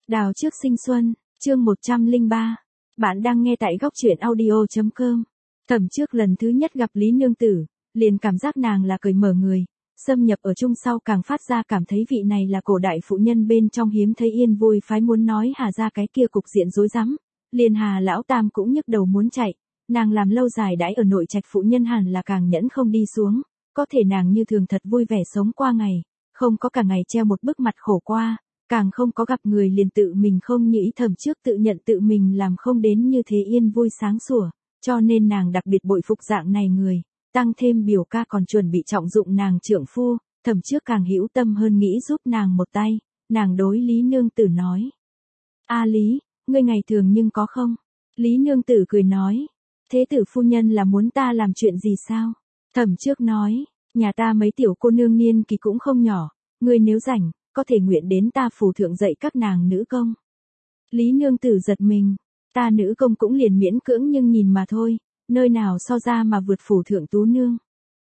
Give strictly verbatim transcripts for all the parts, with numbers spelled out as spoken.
Đào trước sinh xuân, chương một trăm lẻ ba. Bạn đang nghe tại góc truyện audio chấm com. Thẩm Trước lần thứ nhất gặp Lý Nương Tử, liền cảm giác nàng là cởi mở người, xâm nhập ở chung sau càng phát ra cảm thấy vị này là cổ đại phụ nhân bên trong hiếm thấy yên vui phái muốn nói Hà ra cái kia cục diện rối rắm, liền Hà lão tam cũng nhức đầu muốn chạy, nàng làm lâu dài đãi ở nội trạch phụ nhân hẳn là càng nhẫn không đi xuống, có thể nàng như thường thật vui vẻ sống qua ngày, không có cả ngày treo một bức mặt khổ qua. Càng không có gặp người liền tự mình không nghĩ Thẩm Trước tự nhận tự mình làm không đến như thế yên vui sáng sủa, cho nên nàng đặc biệt bội phục dạng này người, tăng thêm biểu ca còn chuẩn bị trọng dụng nàng trượng phu, Thẩm Trước càng hữu tâm hơn nghĩ giúp nàng một tay, nàng đối Lý Nương Tử nói. A Lý, ngươi ngày thường nhưng có không? Lý Nương Tử cười nói, thế tử phu nhân là muốn ta làm chuyện gì sao? Thẩm Trước nói, nhà ta mấy tiểu cô nương niên kỳ cũng không nhỏ, ngươi nếu rảnh, có thể nguyện đến ta phủ thượng dạy các nàng nữ công. Lý Nương Tử giật mình, ta nữ công cũng liền miễn cưỡng nhưng nhìn mà thôi, nơi nào so ra mà vượt phủ thượng tú nương.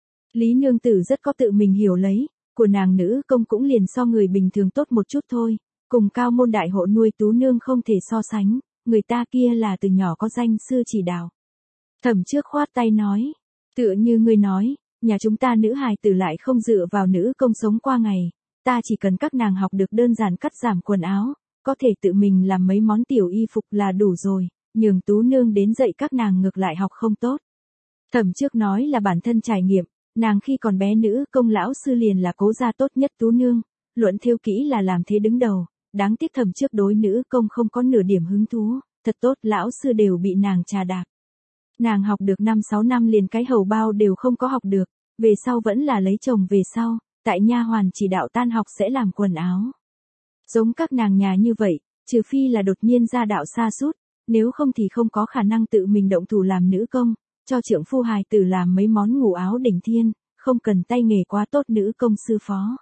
Lý Nương Tử rất có tự mình hiểu lấy, của nàng nữ công cũng liền so người bình thường tốt một chút thôi, cùng cao môn đại hộ nuôi tú nương không thể so sánh, người ta kia là từ nhỏ có danh sư chỉ đạo. Thẩm Trước khoát tay nói, tựa như ngươi nói, nhà chúng ta nữ hài tử lại không dựa vào nữ công sống qua ngày. Ta chỉ cần các nàng học được đơn giản cắt giảm quần áo, có thể tự mình làm mấy món tiểu y phục là đủ rồi, nhường tú nương đến dạy các nàng ngược lại học không tốt. Thẩm Trước nói là bản thân trải nghiệm, nàng khi còn bé nữ công lão sư liền là cố gia tốt nhất tú nương, luận thêu kỹ là làm thế đứng đầu, đáng tiếc Thẩm Trước đối nữ công không có nửa điểm hứng thú, thật tốt lão sư đều bị nàng trà đạp. Nàng học được năm sáu năm liền cái hầu bao đều không có học được, về sau vẫn là lấy chồng về sau. Tại nha hoàn chỉ đạo tan học sẽ làm quần áo. Giống các nàng nhà như vậy, trừ phi là đột nhiên ra đạo xa sút, nếu không thì không có khả năng tự mình động thủ làm nữ công, cho trượng phu hài tử làm mấy món ngủ áo đỉnh thiên, không cần tay nghề quá tốt nữ công sư phó.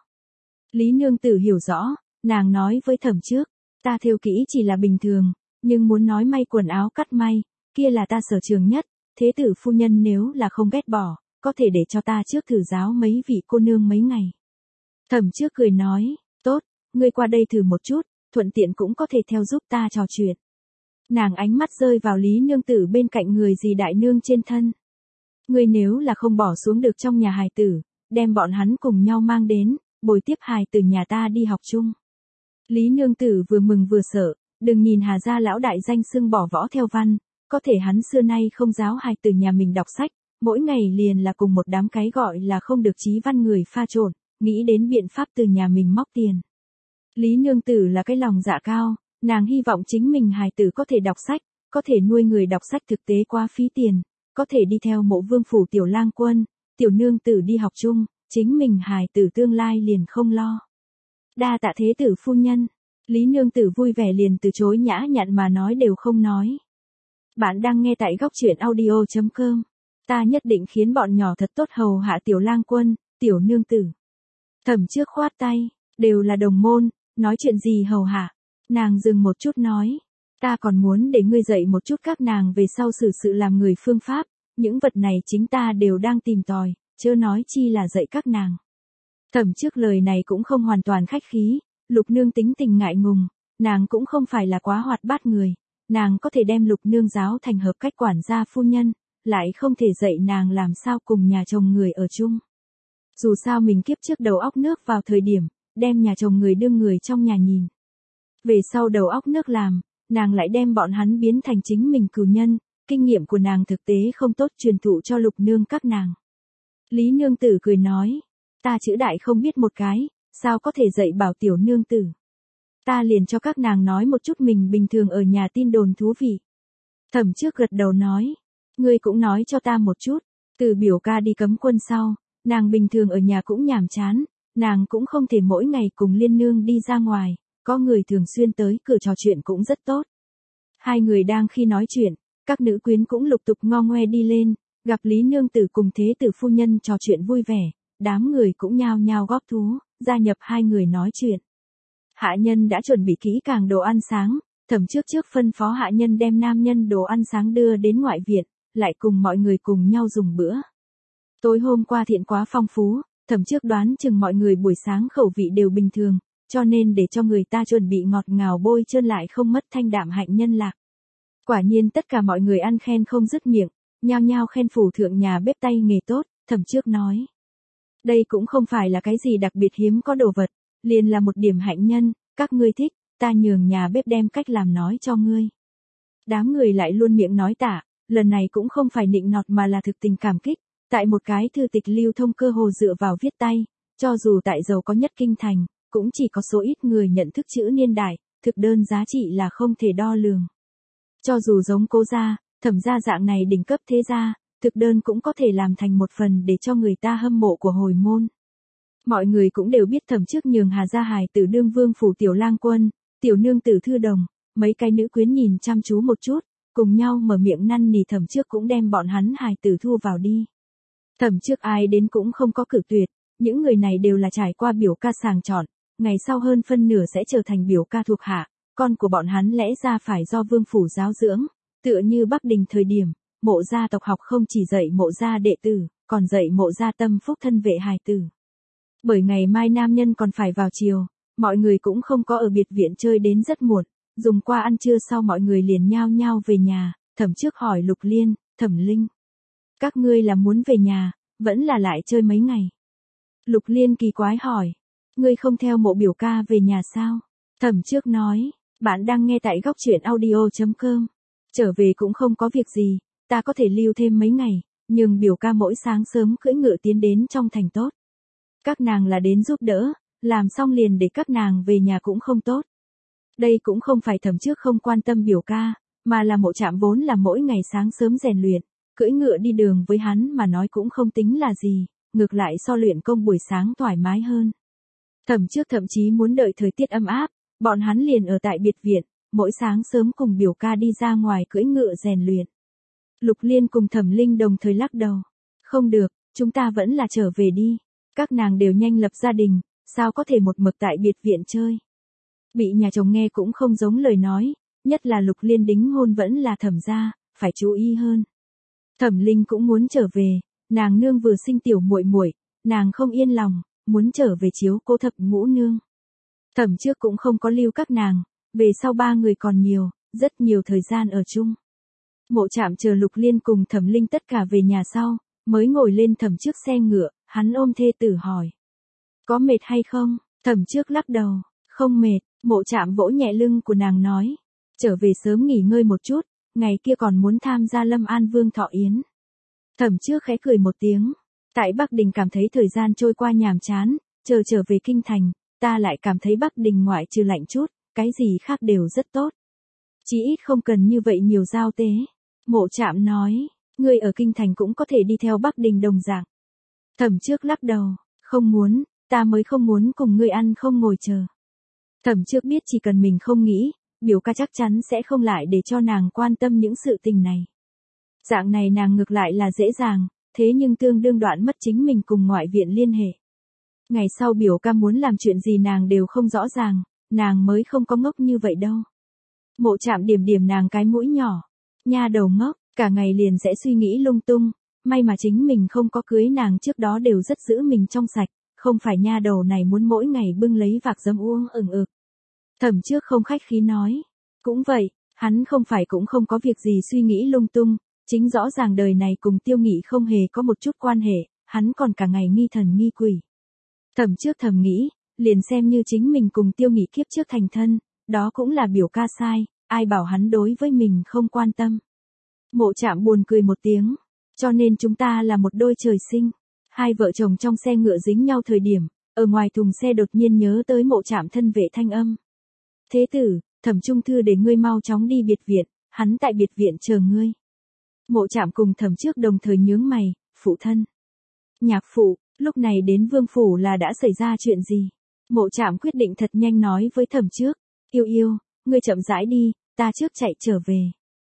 Lý Nương Tử hiểu rõ, nàng nói với Thẩm Trước, ta thêu kỹ chỉ là bình thường, nhưng muốn nói may quần áo cắt may, kia là ta sở trường nhất, thế tử phu nhân nếu là không ghét bỏ. Có thể để cho ta trước thử giáo mấy vị cô nương mấy ngày. Thẩm Trước cười nói, tốt, ngươi qua đây thử một chút, thuận tiện cũng có thể theo giúp ta trò chuyện. Nàng ánh mắt rơi vào Lý Nương Tử bên cạnh người dì đại nương trên thân. Ngươi nếu là không bỏ xuống được trong nhà hài tử, đem bọn hắn cùng nhau mang đến, bồi tiếp hài tử nhà ta đi học chung. Lý Nương Tử vừa mừng vừa sợ, đừng nhìn Hà gia lão đại danh xưng bỏ võ theo văn, có thể hắn xưa nay không giáo hài tử nhà mình đọc sách. Mỗi ngày liền là cùng một đám cái gọi là không được trí văn người pha trộn, nghĩ đến biện pháp từ nhà mình móc tiền. Lý Nương Tử là cái lòng dạ cao, nàng hy vọng chính mình hài tử có thể đọc sách, có thể nuôi người đọc sách thực tế quá phí tiền, có thể đi theo Mộ Vương phủ tiểu lang quân, tiểu nương tử đi học chung, chính mình hài tử tương lai liền không lo. Đa tạ thế tử phu nhân, Lý Nương Tử vui vẻ liền từ chối nhã nhặn mà nói đều không nói. Bạn đang nghe tại góc truyện audio chấm com. Ta nhất định khiến bọn nhỏ thật tốt hầu hạ tiểu lang quân, tiểu nương tử. Thẩm Trước khoát tay, đều là đồng môn, nói chuyện gì hầu hạ. Nàng dừng một chút nói, ta còn muốn để ngươi dạy một chút các nàng về sau xử sự làm người phương pháp, những vật này chính ta đều đang tìm tòi, chớ nói chi là dạy các nàng. Thẩm Trước lời này cũng không hoàn toàn khách khí, Lục Nương tính tình ngại ngùng, nàng cũng không phải là quá hoạt bát người, nàng có thể đem Lục Nương giáo thành hợp cách quản gia phu nhân. Lại không thể dạy nàng làm sao cùng nhà chồng người ở chung. Dù sao mình kiếp trước đầu óc nước vào thời điểm, đem nhà chồng người đương người trong nhà nhìn. Về sau đầu óc nước làm, nàng lại đem bọn hắn biến thành chính mình cừu nhân, kinh nghiệm của nàng thực tế không tốt truyền thụ cho Lục Nương các nàng. Lý Nương Tử cười nói, ta chữ đại không biết một cái, sao có thể dạy bảo tiểu nương tử. Ta liền cho các nàng nói một chút mình bình thường ở nhà tin đồn thú vị. Thẩm Trước gật đầu nói. Ngươi cũng nói cho ta một chút, từ biểu ca đi cấm quân sau, nàng bình thường ở nhà cũng nhàm chán, nàng cũng không thể mỗi ngày cùng Liên Nương đi ra ngoài, có người thường xuyên tới cửa trò chuyện cũng rất tốt. Hai người đang khi nói chuyện, các nữ quyến cũng lục tục ngo ngoe đi lên, gặp Lý Nương Tử cùng thế tử phu nhân trò chuyện vui vẻ, đám người cũng nhao nhao góp thú, gia nhập hai người nói chuyện. Hạ nhân đã chuẩn bị kỹ càng đồ ăn sáng, Thẩm Trước trước phân phó hạ nhân đem nam nhân đồ ăn sáng đưa đến ngoại viện. Lại cùng mọi người cùng nhau dùng bữa. Tối hôm qua thiện quá phong phú, Thẩm Trước đoán chừng mọi người buổi sáng khẩu vị đều bình thường, cho nên để cho người ta chuẩn bị ngọt ngào bôi trơn lại không mất thanh đạm hạnh nhân lạc. Quả nhiên tất cả mọi người ăn khen không dứt miệng, nhao nhao khen phủ thượng nhà bếp tay nghề tốt, Thẩm Trước nói. Đây cũng không phải là cái gì đặc biệt hiếm có đồ vật, liền là một điểm hạnh nhân, các ngươi thích, ta nhường nhà bếp đem cách làm nói cho ngươi. Đám người lại luôn miệng nói tả, lần này cũng không phải nịnh nọt mà là thực tình cảm kích, tại một cái thư tịch lưu thông cơ hồ dựa vào viết tay, cho dù tại giàu có nhất kinh thành, cũng chỉ có số ít người nhận thức chữ niên đại, thực đơn giá trị là không thể đo lường. Cho dù giống Cố gia, Thẩm gia dạng này đỉnh cấp thế gia, thực đơn cũng có thể làm thành một phần để cho người ta hâm mộ của hồi môn. Mọi người cũng đều biết Thẩm Trước nhường Hà gia hài tử đương vương phủ tiểu lang quân, tiểu nương tử Thư Đồng, mấy cái nữ quyến nhìn chăm chú một chút, cùng nhau mở miệng năn nỉ Thẩm Trước cũng đem bọn hắn hài tử thu vào đi. Thẩm Trước ai đến cũng không có cự tuyệt, những người này đều là trải qua biểu ca sàng chọn, ngày sau hơn phân nửa sẽ trở thành biểu ca thuộc hạ, con của bọn hắn lẽ ra phải do vương phủ giáo dưỡng, tựa như Bắc Đình thời điểm, Mộ gia tộc học không chỉ dạy Mộ gia đệ tử, còn dạy Mộ gia tâm phúc thân vệ hài tử. Bởi ngày mai nam nhân còn phải vào chiều, mọi người cũng không có ở biệt viện chơi đến rất muộn, dùng qua ăn trưa sau mọi người liền nhao nhao về nhà, Thẩm Trước hỏi Lục Liên, Thẩm Linh. Các ngươi là muốn về nhà, vẫn là lại chơi mấy ngày? Lục Liên kỳ quái hỏi, ngươi không theo Mộ biểu ca về nhà sao? Thẩm Trước nói, bạn đang nghe tại góc truyện audio chấm com. Trở về cũng không có việc gì, ta có thể lưu thêm mấy ngày, nhưng biểu ca mỗi sáng sớm cưỡi ngựa tiến đến trong thành tốt. Các nàng là đến giúp đỡ, làm xong liền để các nàng về nhà cũng không tốt. Đây cũng không phải Thẩm Trước không quan tâm biểu ca, mà là Mộ Trạm vốn là mỗi ngày sáng sớm rèn luyện, cưỡi ngựa đi đường với hắn mà nói cũng không tính là gì, ngược lại so luyện công buổi sáng thoải mái hơn. Thẩm Trước thậm chí muốn đợi thời tiết ấm áp, bọn hắn liền ở tại biệt viện, mỗi sáng sớm cùng biểu ca đi ra ngoài cưỡi ngựa rèn luyện. Lục Liên cùng Thẩm Linh đồng thời lắc đầu. Không được, chúng ta vẫn là trở về đi. Các nàng đều nhanh lập gia đình, sao có thể một mực tại biệt viện chơi. Bị nhà chồng nghe cũng không giống lời nói, nhất là Lục Liên đính hôn vẫn là Thẩm gia, phải chú ý hơn. Thẩm Linh cũng muốn trở về, nàng nương vừa sinh tiểu muội muội, nàng không yên lòng, muốn trở về chiếu cố thập ngũ nương. Thẩm Trước cũng không có lưu các nàng, về sau ba người còn nhiều, rất nhiều thời gian ở chung. Mộ Trạm chờ Lục Liên cùng Thẩm Linh tất cả về nhà sau, mới ngồi lên Thẩm Trước xe ngựa, hắn ôm thê tử hỏi. Có mệt hay không? Thẩm Trước lắc đầu, không mệt, Mộ Trạm vỗ nhẹ lưng của nàng nói. Trở về sớm nghỉ ngơi một chút, ngày kia còn muốn tham gia Lâm An Vương thọ yến. Thẩm Trước khẽ cười một tiếng, tại Bắc Đình cảm thấy thời gian trôi qua nhàm chán, chờ trở về kinh thành, ta lại cảm thấy Bắc Đình ngoại trừ lạnh chút, cái gì khác đều rất tốt. Chỉ ít không cần như vậy nhiều giao tế. Mộ Trạm nói, ngươi ở kinh thành cũng có thể đi theo Bắc Đình đồng dạng. Thẩm Trước lắc đầu, không muốn, ta mới không muốn cùng ngươi ăn không ngồi chờ. Thẩm Trước biết chỉ cần mình không nghĩ, biểu ca chắc chắn sẽ không lại để cho nàng quan tâm những sự tình này. Dạng này nàng ngược lại là dễ dàng, thế nhưng tương đương đoạn mất chính mình cùng ngoại viện liên hệ. Ngày sau biểu ca muốn làm chuyện gì nàng đều không rõ ràng, nàng mới không có ngốc như vậy đâu. Mộ Trạm điểm điểm nàng cái mũi nhỏ, nha đầu ngốc, cả ngày liền sẽ suy nghĩ lung tung, may mà chính mình không có cưới nàng trước đó đều rất giữ mình trong sạch, không phải nha đầu này muốn mỗi ngày bưng lấy vạc dấm uống ừng ực. Thẩm Trước không khách khí nói, cũng vậy, hắn không phải cũng không có việc gì suy nghĩ lung tung, chính rõ ràng đời này cùng Tiêu Nghị không hề có một chút quan hệ, hắn còn cả ngày nghi thần nghi quỷ. Thẩm Trước thầm nghĩ, liền xem như chính mình cùng Tiêu Nghị kiếp trước thành thân, đó cũng là biểu ca sai, ai bảo hắn đối với mình không quan tâm. Mộ Trạm buồn cười một tiếng, cho nên chúng ta là một đôi trời sinh. Hai vợ chồng trong xe ngựa dính nhau thời điểm, ở ngoài thùng xe đột nhiên nhớ tới Mộ Trạm thân vệ thanh âm. Thế tử, Thẩm Trung Thư để ngươi mau chóng đi biệt viện, hắn tại biệt viện chờ ngươi. Mộ Trạm cùng Thẩm Trước đồng thời nhướng mày, phụ thân. Nhạc phụ, lúc này đến vương phủ là đã xảy ra chuyện gì? Mộ Trạm quyết định thật nhanh nói với Thẩm Trước, yêu yêu, ngươi chậm rãi đi, ta trước chạy trở về.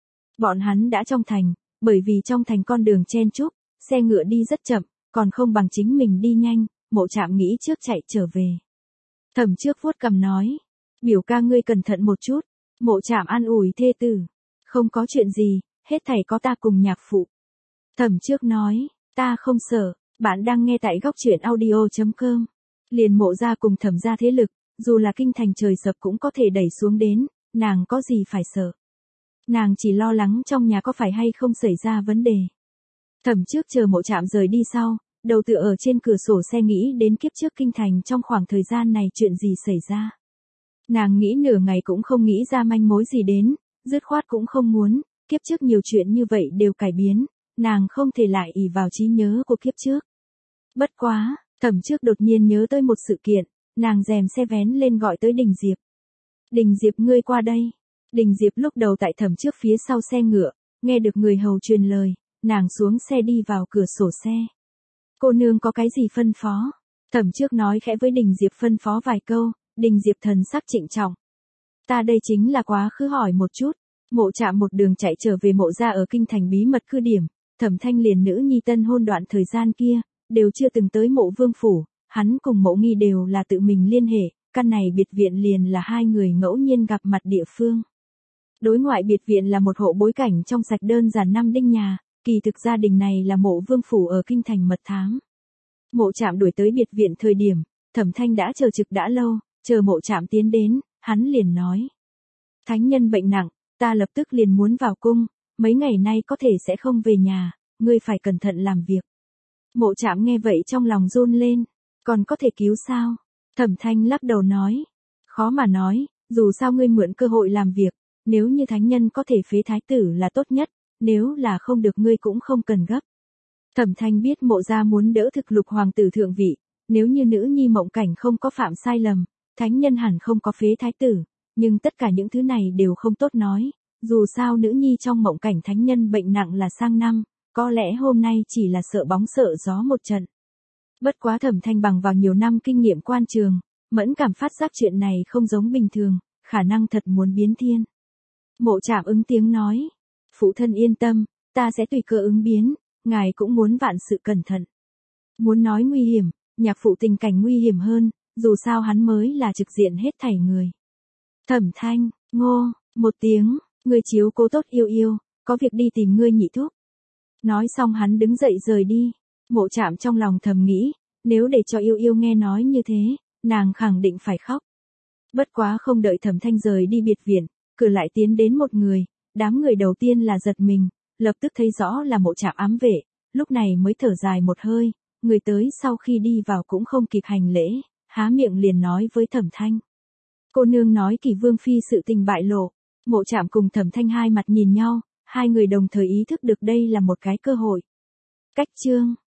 Bọn hắn đã trong thành, bởi vì trong thành con đường chen chúc, xe ngựa đi rất chậm, còn không bằng chính mình đi nhanh, Mộ Trạm nghĩ trước chạy trở về. Thẩm Trước vuốt cằm nói, biểu ca ngươi cẩn thận một chút. Mộ Trạm an ủi thê tử, không có chuyện gì, hết thảy có ta cùng nhạc phụ. Thẩm Trước nói, ta không sợ, bạn đang nghe tại góc truyện audio chấm com. Liền Mộ gia cùng Thẩm gia thế lực, dù là kinh thành trời sập cũng có thể đẩy xuống đến, nàng có gì phải sợ. Nàng chỉ lo lắng trong nhà có phải hay không xảy ra vấn đề. Thẩm trước chờ Mộ Trạm rời đi sau, đầu tựa ở trên cửa sổ xe nghĩ đến kiếp trước kinh thành trong khoảng thời gian này chuyện gì xảy ra. Nàng nghĩ nửa ngày cũng không nghĩ ra manh mối gì đến, dứt khoát cũng không muốn, kiếp trước nhiều chuyện như vậy đều cải biến, nàng không thể lại ỷ vào trí nhớ của kiếp trước. Bất quá, Thẩm trước đột nhiên nhớ tới một sự kiện, nàng rèm xe vén lên gọi tới Đình Diệp. Đình Diệp ngươi qua đây. Đình Diệp lúc đầu tại Thẩm trước phía sau xe ngựa, nghe được người hầu truyền lời, nàng xuống xe đi vào cửa sổ xe. Cô nương có cái gì phân phó? Thẩm trước nói khẽ với Đình Diệp phân phó vài câu, Đình Diệp thần sắc trịnh trọng. Ta đây chính là quá khứ hỏi một chút. Mộ Trạm một đường chạy trở về Mộ gia ở kinh thành bí mật cư điểm, Thẩm Thanh liền nữ nhi tân hôn đoạn thời gian kia, đều chưa từng tới Mộ Vương phủ, hắn cùng Mộ Nghi đều là tự mình liên hệ, căn này biệt viện liền là hai người ngẫu nhiên gặp mặt địa phương. Đối ngoại biệt viện là một hộ bối cảnh trong sạch đơn giản năm đinh nhà, kỳ thực gia đình này là Mộ Vương phủ ở kinh thành mật thám. Mộ Trạm đuổi tới biệt viện thời điểm, Thẩm Thanh đã chờ trực đã lâu, chờ Mộ Trạm tiến đến, hắn liền nói: Thánh nhân bệnh nặng, ta lập tức liền muốn vào cung, mấy ngày nay có thể sẽ không về nhà, ngươi phải cẩn thận làm việc. Mộ Trạm nghe vậy trong lòng run lên, còn có thể cứu sao? Thẩm Thanh lắc đầu nói, khó mà nói, dù sao ngươi mượn cơ hội làm việc, nếu như thánh nhân có thể phế thái tử là tốt nhất, nếu là không được ngươi cũng không cần gấp. Thẩm Thanh biết Mộ gia muốn đỡ thực lục hoàng tử thượng vị, nếu như nữ nhi Mộng Cảnh không có phạm sai lầm, thánh nhân hẳn không có phế thái tử, nhưng tất cả những thứ này đều không tốt nói, dù sao nữ nhi trong Mộng Cảnh thánh nhân bệnh nặng là sang năm, có lẽ hôm nay chỉ là sợ bóng sợ gió một trận. Bất quá Thẩm Thanh bằng vào nhiều năm kinh nghiệm quan trường, mẫn cảm phát giác chuyện này không giống bình thường, khả năng thật muốn biến thiên. Mộ Trạm ứng tiếng nói, phụ thân yên tâm, ta sẽ tùy cơ ứng biến, ngài cũng muốn vạn sự cẩn thận. Muốn nói nguy hiểm, nhạc phụ tình cảnh nguy hiểm hơn, dù sao hắn mới là trực diện hết thảy người. Thẩm Thanh, ngô, một tiếng, người chiếu cố tốt yêu yêu, có việc đi tìm ngươi nhị thúc. Nói xong hắn đứng dậy rời đi, Mộ Trạm trong lòng thầm nghĩ, nếu để cho yêu yêu nghe nói như thế, nàng khẳng định phải khóc. Bất quá không đợi Thẩm Thanh rời đi biệt viện, cửa lại tiến đến một người, đám người đầu tiên là giật mình, lập tức thấy rõ là Mộ Trạm ám vệ, lúc này mới thở dài một hơi, người tới sau khi đi vào cũng không kịp hành lễ, há miệng liền nói với Thẩm Thanh. Cô nương nói Kỳ Vương phi sự tình bại lộ, Mộ Trạm cùng Thẩm Thanh hai mặt nhìn nhau, hai người đồng thời ý thức được đây là một cái cơ hội. Cách chương